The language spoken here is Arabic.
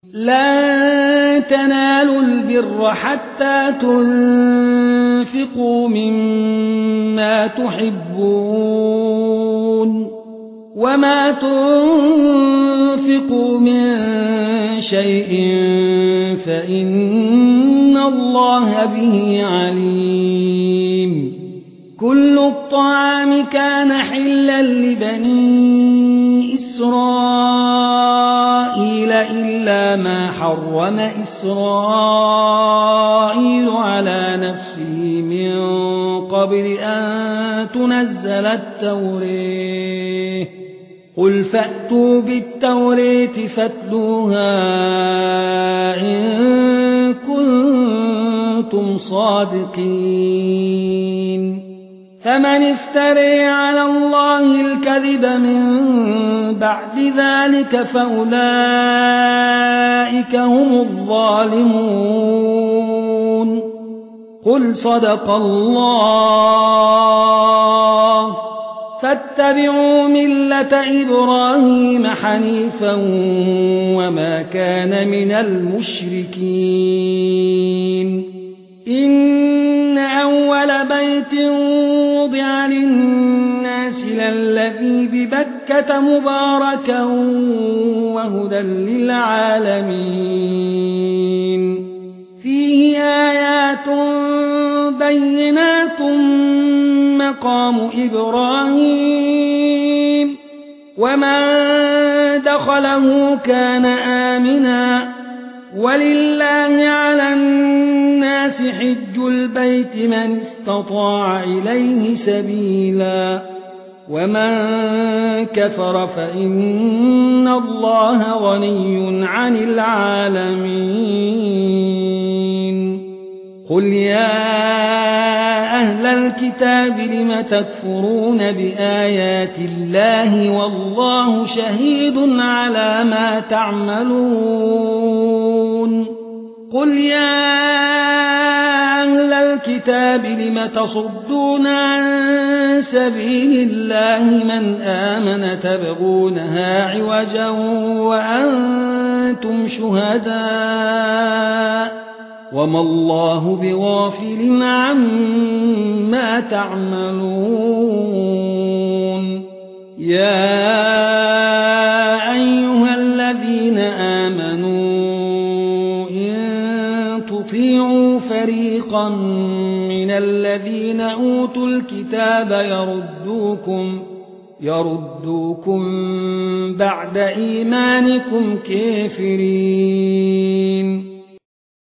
لن تنالوا البر حتى تنفقوا مما تحبون وما تنفقوا من شيء فإن الله به عليم. كل الطعام كان حلا لبني إسرائيل إلا ما حرم إسرائيل على نفسه من قبل أن تنزل التوراة. قل فأتوا بالتوراة فاتلوها إن كنتم صادقين. فمن افتري على الله الكذب من بعد ذلك فأولئك هم الظالمون. قل صدق الله فاتبعوا ملة إبراهيم حنيفا وما كان من المشركين. إن أول بيت وضع للناس للذي ببكة مباركا وهدى للعالمين. فيه آيات بينات مقام إبراهيم ومن دخله كان آمنا ولله على الناس حج البيت من استطاع إليه سبيلا ومن كفر فإن الله غني عن العالمين. قل يا أهل الكتاب لم تكفرون بآيات الله والله شهيد على ما تعملون. قل يا أهل الكتاب لم تصدون عن سبيل الله من آمن تبغونها عوجا وأنتم شهداء وما الله بغافل عما تعملون. يا أيها الذين آمنوا إن تطيعوا فريقا من الذين أوتوا الكتاب يردوكم بعد إيمانكم كافرين.